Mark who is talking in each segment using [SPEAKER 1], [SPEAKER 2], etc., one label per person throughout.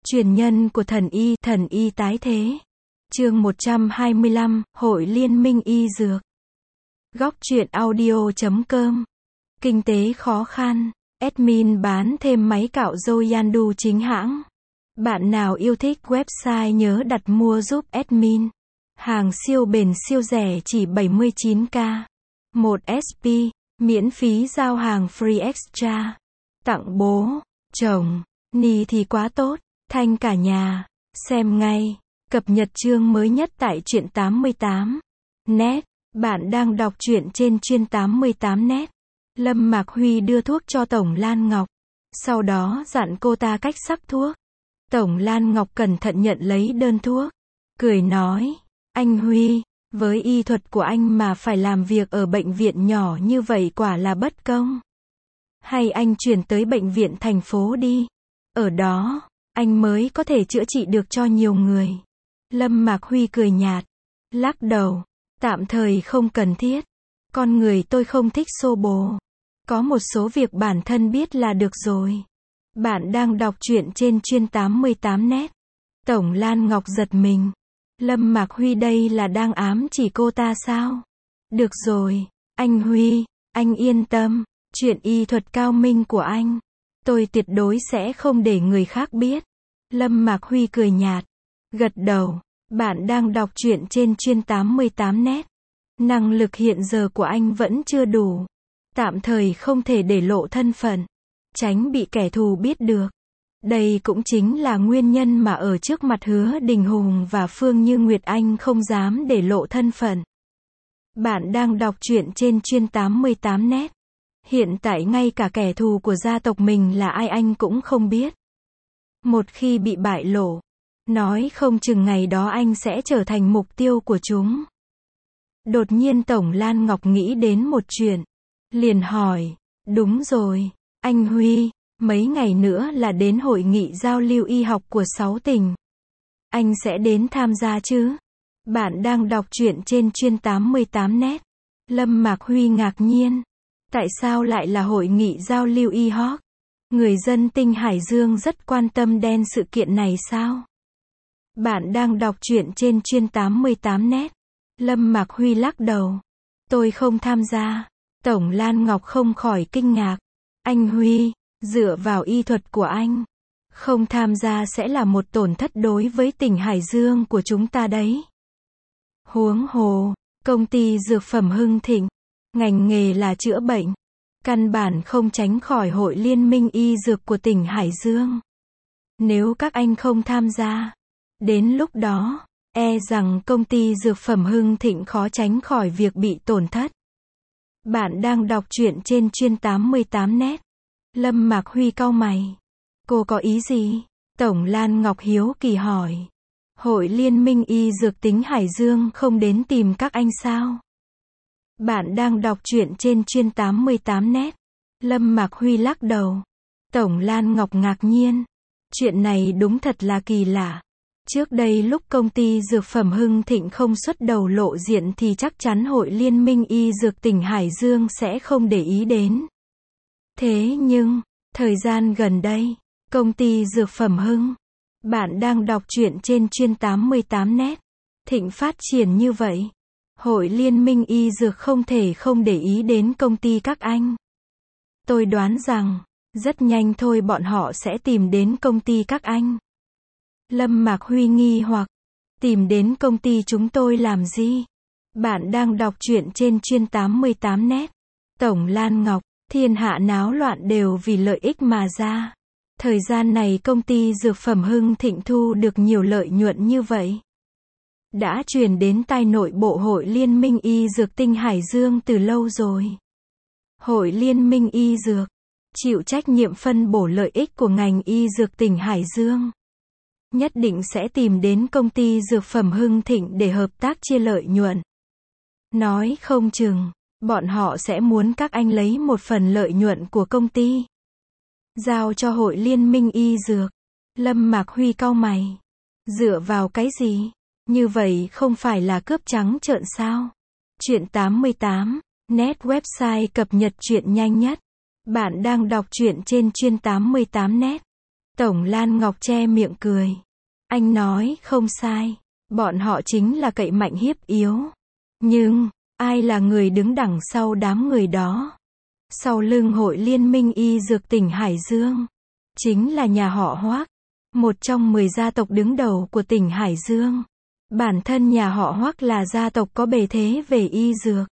[SPEAKER 1] Truyền nhân của thần y tái thế. Chương 125, Hội Liên minh y dược. Góc truyện audio.com. Kinh tế khó khăn. Admin bán thêm máy cạo râu Yandu chính hãng. Bạn nào yêu thích website nhớ đặt mua giúp admin. Hàng siêu bền siêu rẻ chỉ 79k. 1 SP, miễn phí giao hàng free extra. Tặng bố, chồng, ni thì quá tốt, thanh cả nhà. Xem ngay. Cập nhật chương mới nhất tại truyện 88. Net. Bạn đang đọc truyện trên chuyên 88 net. Lâm Mạc Huy đưa thuốc cho Tổng Lan Ngọc. Sau đó dặn cô ta cách sắc thuốc. Tổng Lan Ngọc cẩn thận nhận lấy đơn thuốc. Cười nói, anh Huy, với y thuật của anh mà phải làm việc ở bệnh viện nhỏ như vậy quả là bất công. Hay anh chuyển tới bệnh viện thành phố đi. Ở đó, anh mới có thể chữa trị được cho nhiều người. Lâm Mạc Huy cười nhạt, lắc đầu, tạm thời không cần thiết. Con người tôi không thích xô bồ. Có một số việc bản thân biết là được rồi. Bạn đang đọc truyện trên chuyên 88 net. Tổng Lan Ngọc giật mình. Lâm Mạc Huy đây là đang ám chỉ cô ta sao? Được rồi, anh Huy, anh yên tâm. Chuyện y thuật cao minh của anh, tôi tuyệt đối sẽ không để người khác biết. Lâm Mạc Huy cười nhạt, gật đầu. Bạn đang đọc truyện trên chuyên 88 net. Năng lực hiện giờ của anh vẫn chưa đủ. Tạm thời không thể để lộ thân phận, tránh bị kẻ thù biết được. Đây cũng chính là nguyên nhân mà ở trước mặt Hứa Đình Hùng và Phương Như Nguyệt anh không dám để lộ thân phận. Bạn đang đọc truyện trên chuyên 88 net. Hiện tại ngay cả kẻ thù của gia tộc mình là ai anh cũng không biết. Một khi bị bại lộ, nói không chừng ngày đó anh sẽ trở thành mục tiêu của chúng. Đột nhiên Tổng Lan Ngọc nghĩ đến một chuyện. Liền hỏi, đúng rồi, anh Huy, mấy ngày nữa là đến hội nghị giao lưu y học của 6 tỉnh. Anh sẽ đến tham gia chứ? Bạn đang đọc truyện trên chuyên 88 net. Lâm Mạc Huy ngạc nhiên. Tại sao lại là hội nghị giao lưu y học? Người dân Tinh Hải Dương rất quan tâm đến sự kiện này sao? Bạn đang đọc truyện trên chuyên 88 net. Lâm Mạc Huy lắc đầu. Tôi không tham gia. Tổng Lan Ngọc không khỏi kinh ngạc. Anh Huy, dựa vào y thuật của anh, không tham gia sẽ là một tổn thất đối với tỉnh Hải Dương của chúng ta đấy. Huống hồ, công ty dược phẩm Hưng Thịnh, ngành nghề là chữa bệnh, căn bản không tránh khỏi hội liên minh y dược của tỉnh Hải Dương. Nếu các anh không tham gia, đến lúc đó, e rằng công ty dược phẩm Hưng Thịnh khó tránh khỏi việc bị tổn thất. Bạn đang đọc truyện trên chuyên 88 net. Lâm Mạc Huy cau mày. Cô có ý gì? Tổng Lan Ngọc hiếu kỳ hỏi. Hội Liên minh y dược tỉnh Hải Dương không đến tìm các anh sao? Bạn đang đọc truyện trên chuyên 88 net. Lâm Mạc Huy lắc đầu. Tổng Lan Ngọc ngạc nhiên. Chuyện này đúng thật là kỳ lạ. Trước đây lúc công ty dược phẩm Hưng Thịnh không xuất đầu lộ diện thì chắc chắn Hội Liên minh y dược tỉnh Hải Dương sẽ không để ý đến. Thế nhưng, thời gian gần đây, công ty dược phẩm Hưng, bạn đang đọc truyện trên chuyên 88 net. Thịnh phát triển như vậy. Hội Liên minh y dược không thể không để ý đến công ty các anh. Tôi đoán rằng, rất nhanh thôi bọn họ sẽ tìm đến công ty các anh. Lâm Mạc Huy nghi hoặc, tìm đến công ty chúng tôi làm gì? Bạn đang đọc truyện trên chuyên 88 net. Tổng Lan Ngọc, thiên hạ náo loạn đều vì lợi ích mà ra. Thời gian này công ty dược phẩm Hưng Thịnh thu được nhiều lợi nhuận như vậy. Đã truyền đến tai nội bộ Hội Liên minh y dược tỉnh Hải Dương từ lâu rồi. Hội Liên minh y dược, chịu trách nhiệm phân bổ lợi ích của ngành y dược tỉnh Hải Dương. Nhất định sẽ tìm đến công ty dược phẩm Hưng Thịnh để hợp tác chia lợi nhuận. Nói không chừng, bọn họ sẽ muốn các anh lấy một phần lợi nhuận của công ty, giao cho Hội Liên minh y dược. Lâm Mạc Huy cau mày. Dựa vào cái gì? Như vậy không phải là cướp trắng trợn sao? Truyện 88, net website cập nhật truyện nhanh nhất. Bạn đang đọc truyện trên chuyên 88 net. Tổng Lan Ngọc che miệng cười. Anh nói không sai. Bọn họ chính là cậy mạnh hiếp yếu. Nhưng, ai là người đứng đằng sau đám người đó? Sau lưng Hội Liên minh Y Dược tỉnh Hải Dương. Chính là nhà họ Hoác. Một trong 10 gia tộc đứng đầu của tỉnh Hải Dương. Bản thân nhà họ Hoác là gia tộc có bề thế về y dược.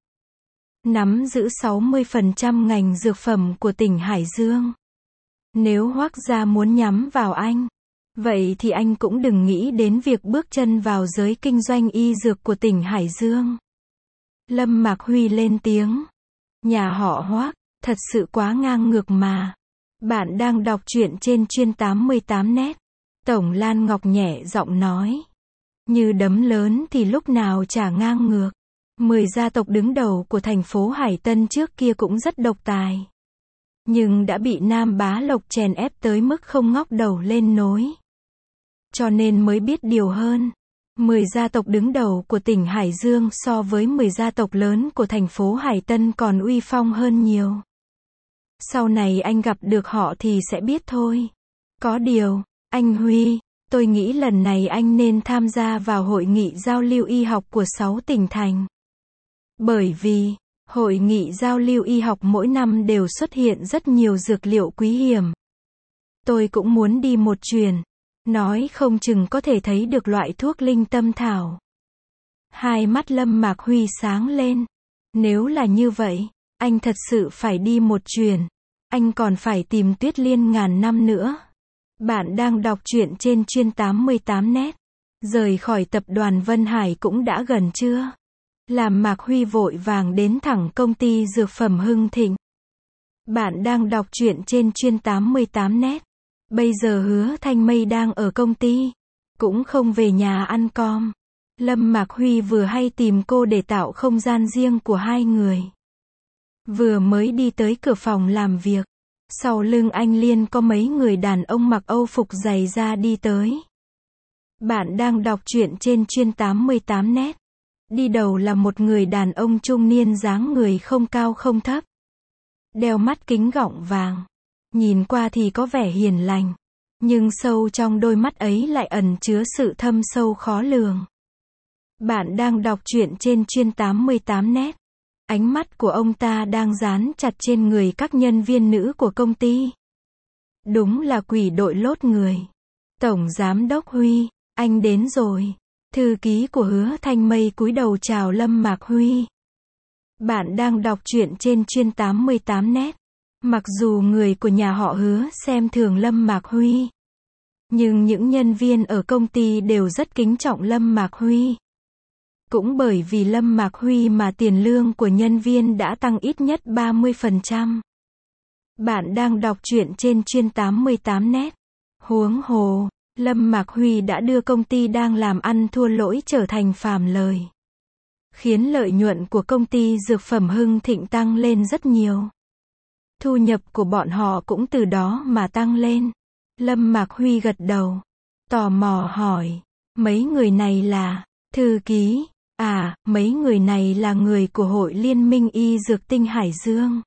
[SPEAKER 1] Nắm giữ 60% ngành dược phẩm của tỉnh Hải Dương. Nếu Hoác gia muốn nhắm vào anh, vậy thì anh cũng đừng nghĩ đến việc bước chân vào giới kinh doanh y dược của tỉnh Hải Dương. Lâm Mạc Huy lên tiếng. Nhà họ Hoác, thật sự quá ngang ngược mà. Bạn đang đọc truyện trên chuyên 88net. Tổng Lan Ngọc nhẹ giọng nói. Như đấm lớn thì lúc nào chả ngang ngược. 10 gia tộc đứng đầu của thành phố Hải Tân trước kia cũng rất độc tài. Nhưng đã bị Nam Bá Lộc chèn ép tới mức không ngóc đầu lên nối. Cho nên mới biết điều hơn. 10 gia tộc đứng đầu của tỉnh Hải Dương so với 10 gia tộc lớn của thành phố Hải Tân còn uy phong hơn nhiều. Sau này anh gặp được họ thì sẽ biết thôi. Có điều, anh Huy, tôi nghĩ lần này anh nên tham gia vào hội nghị giao lưu y học của 6 tỉnh thành. Bởi vì, hội nghị giao lưu y học mỗi năm đều xuất hiện rất nhiều dược liệu quý hiếm. Tôi cũng muốn đi một chuyến. Nói không chừng có thể thấy được loại thuốc linh tâm thảo. Hai mắt Lâm Mạc Huy sáng lên. Nếu là như vậy, anh thật sự phải đi một chuyến. Anh còn phải tìm Tuyết Liên ngàn năm nữa. Bạn đang đọc truyện trên chuyên 88net. Rời khỏi tập đoàn Vân Hải cũng đã gần trưa. Làm Mạc Huy vội vàng đến thẳng công ty dược phẩm Hưng Thịnh. Bạn đang đọc truyện trên chuyên 88net. Bây giờ Hứa Thanh Mây đang ở công ty. Cũng không về nhà ăn cơm. Lâm Mạc Huy vừa hay tìm cô để tạo không gian riêng của hai người. Vừa mới đi tới cửa phòng làm việc. Sau lưng anh Liên có mấy người đàn ông mặc Âu phục dày da đi tới. Bạn đang đọc truyện trên chuyên 88net. Đi đầu là một người đàn ông trung niên dáng người không cao không thấp. Đeo mắt kính gọng vàng. Nhìn qua thì có vẻ hiền lành. Nhưng sâu trong đôi mắt ấy lại ẩn chứa sự thâm sâu khó lường. Bạn đang đọc truyện trên chuyên 88net. Ánh mắt của ông ta đang dán chặt trên người các nhân viên nữ của công ty. Đúng là quỷ đội lốt người. Tổng Giám đốc Huy, anh đến rồi. Thư ký của Hứa Thanh Mây cúi đầu chào Lâm Mạc Huy. Bạn đang đọc truyện trên chuyên 88net. Mặc dù người của nhà họ Hứa xem thường Lâm Mạc Huy, nhưng những nhân viên ở công ty đều rất kính trọng Lâm Mạc Huy. Cũng bởi vì Lâm Mạc Huy mà tiền lương của nhân viên đã tăng ít nhất 30%. Bạn đang đọc truyện trên chuyên 88net. Huống hồ, Lâm Mạc Huy đã đưa công ty đang làm ăn thua lỗi trở thành phàm lời. Khiến lợi nhuận của công ty dược phẩm Hưng Thịnh tăng lên rất nhiều. Thu nhập của bọn họ cũng từ đó mà tăng lên. Lâm Mạc Huy gật đầu. Tò mò hỏi. Mấy người này là, thư ký, mấy người này là người của Hội Liên minh Y Dược Tinh Hải Dương.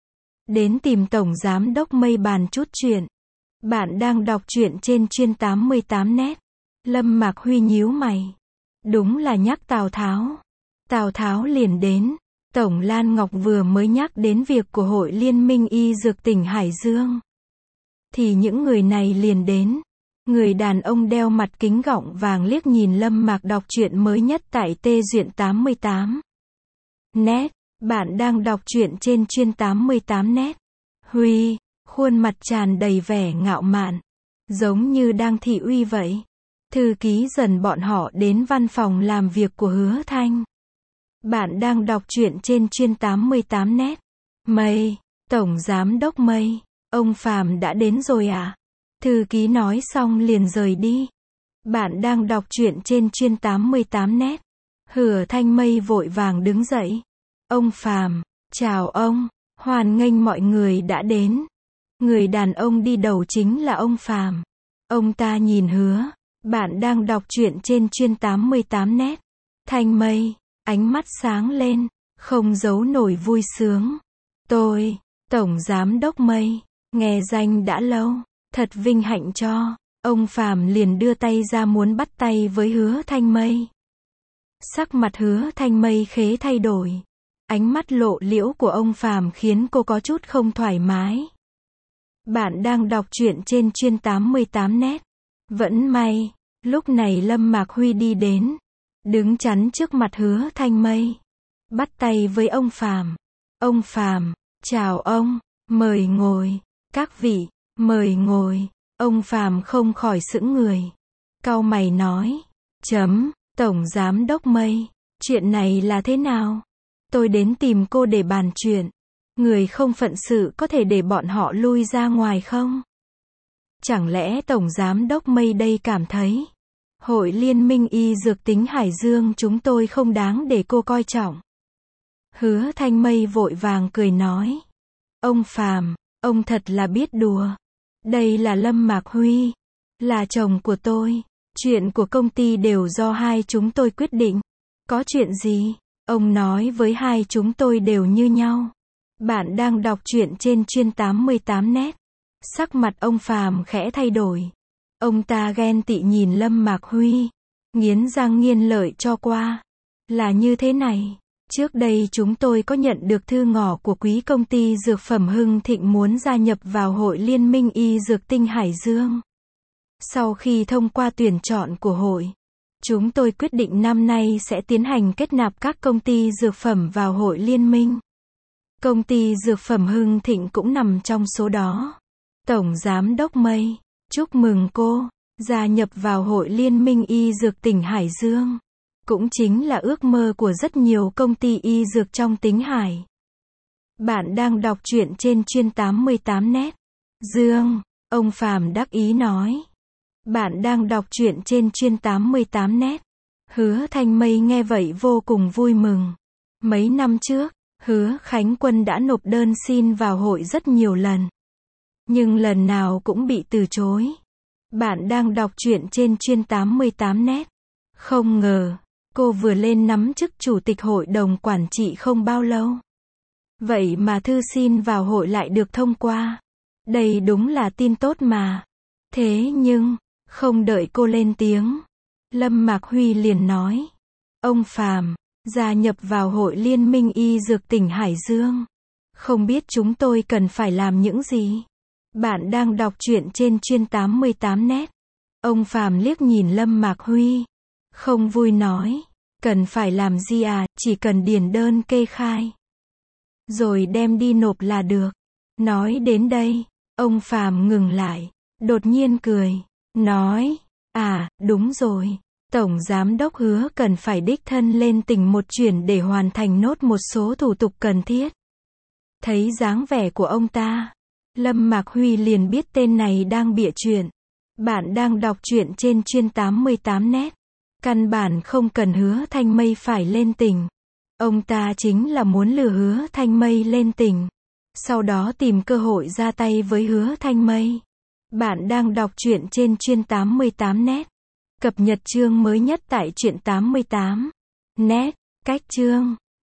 [SPEAKER 1] Đến tìm Tổng Giám đốc Mây bàn chút chuyện. Bạn đang đọc truyện trên chuyên 88net. Lâm Mạc Huy nhíu mày. Đúng là nhắc Tào Tháo. Tào Tháo liền đến. Tổng Lan Ngọc vừa mới nhắc đến việc của Hội Liên minh Y Dược tỉnh Hải Dương. Thì những người này liền đến. Người đàn ông đeo mặt kính gọng vàng liếc nhìn Lâm Mạc đọc truyện mới nhất tại Tê Duyện 88. Net, bạn đang đọc truyện trên chuyên 88net. Huy, khuôn mặt tràn đầy vẻ ngạo mạn. Giống như đang thị uy vậy. Thư ký dần bọn họ đến văn phòng làm việc của Hứa Thanh. Bạn đang đọc truyện trên chuyên 88net. Mây, Tổng Giám đốc Mây, ông Phàm đã đến rồi à? Thư ký nói xong liền rời đi. Bạn đang đọc truyện trên chuyên 88net. Hứa Thanh Mây vội vàng đứng dậy. Ông Phàm, chào ông, hoan nghênh mọi người đã đến. Người đàn ông đi đầu chính là ông Phàm. Ông ta nhìn Hứa. Bạn đang đọc truyện trên chuyên 88net. Thanh Mây, ánh mắt sáng lên, không giấu nổi vui sướng. Tôi, Tổng Giám đốc Mây, nghe danh đã lâu. Thật vinh hạnh cho. Ông Phàm liền đưa tay ra muốn bắt tay với Hứa Thanh Mây. Sắc mặt Hứa Thanh Mây khế thay đổi. Ánh mắt lộ liễu của ông Phàm khiến cô có chút không thoải mái. Bạn đang đọc truyện trên chuyên 88 net. Vẫn may, lúc này Lâm Mạc Huy đi đến, đứng chắn trước mặt Hứa Thanh Mây, bắt tay với ông Phàm. Ông Phàm, chào ông, mời ngồi. Các vị, mời ngồi. Ông Phàm không khỏi sững người. Cau mày nói, Tổng Giám Đốc Mây, chuyện này là thế nào? Tôi đến tìm cô để bàn chuyện. Người không phận sự có thể để bọn họ lui ra ngoài không? Chẳng lẽ Tổng Giám Đốc Mây đây cảm thấy Hội Liên minh Y Dược Tính Hải Dương chúng tôi không đáng để cô coi trọng? Hứa Thanh Mây vội vàng cười nói, ông Phàm, ông thật là biết đùa. Đây là Lâm Mạc Huy, là chồng của tôi. Chuyện của công ty đều do hai chúng tôi quyết định. Có chuyện gì, ông nói với hai chúng tôi đều như nhau. Bạn đang đọc truyện trên chuyên 88 net. Sắc mặt ông Phàm khẽ thay đổi. Ông ta ghen tị nhìn Lâm Mạc Huy, nghiến răng nghiến lợi cho qua. Là như thế này, trước đây chúng tôi có nhận được thư ngỏ của quý công ty dược phẩm Hưng Thịnh muốn gia nhập vào Hội Liên minh Y Dược Tinh Hải Dương. Sau khi thông qua tuyển chọn của hội, chúng tôi quyết định năm nay sẽ tiến hành kết nạp các công ty dược phẩm vào Hội Liên minh. Công ty dược phẩm Hưng Thịnh cũng nằm trong số đó. Tổng Giám Đốc Mây, chúc mừng cô, gia nhập vào Hội Liên minh Y Dược tỉnh Hải Dương. Cũng chính là ước mơ của rất nhiều công ty y dược trong Tính Hải. Bạn đang đọc truyện trên chuyên 88 net. Dương, ông Phàm đắc ý nói. Bạn đang đọc truyện trên chuyên 88 net. Hứa Thanh Mây nghe vậy vô cùng vui mừng. Mấy năm trước, Hứa Khánh Quân đã nộp đơn xin vào hội rất nhiều lần. Nhưng lần nào cũng bị từ chối. Bạn đang đọc truyện trên chuyên 88 net. Không ngờ, cô vừa lên nắm chức chủ tịch hội đồng quản trị không bao lâu. Vậy mà thư xin vào hội lại được thông qua. Đây đúng là tin tốt mà. Thế nhưng, không đợi cô lên tiếng, Lâm Mạc Huy liền nói, ông Phàm, gia nhập vào Hội Liên minh Y Dược tỉnh Hải Dương. Không biết chúng tôi cần phải làm những gì? Bạn đang đọc truyện trên chuyên 88 net. Ông Phàm liếc nhìn Lâm Mạc Huy, không vui nói, cần phải làm gì à, chỉ cần điền đơn kê khai, rồi đem đi nộp là được. Nói đến đây, ông Phàm ngừng lại, đột nhiên cười, nói, đúng rồi, Tổng Giám Đốc Hứa cần phải đích thân lên tỉnh một chuyến để hoàn thành nốt một số thủ tục cần thiết. Thấy dáng vẻ của ông ta, Lâm Mạc Huy liền biết tên này đang bịa chuyện. Bạn đang đọc truyện trên chuyên 88 net. Căn bản không cần Hứa Thanh Mây phải lên tỉnh. Ông ta chính là muốn lừa Hứa Thanh Mây lên tỉnh, sau đó tìm cơ hội ra tay với Hứa Thanh Mây. Bạn đang đọc truyện trên chuyên 88 net. Cập nhật chương mới nhất tại truyện 88 net. Cách chương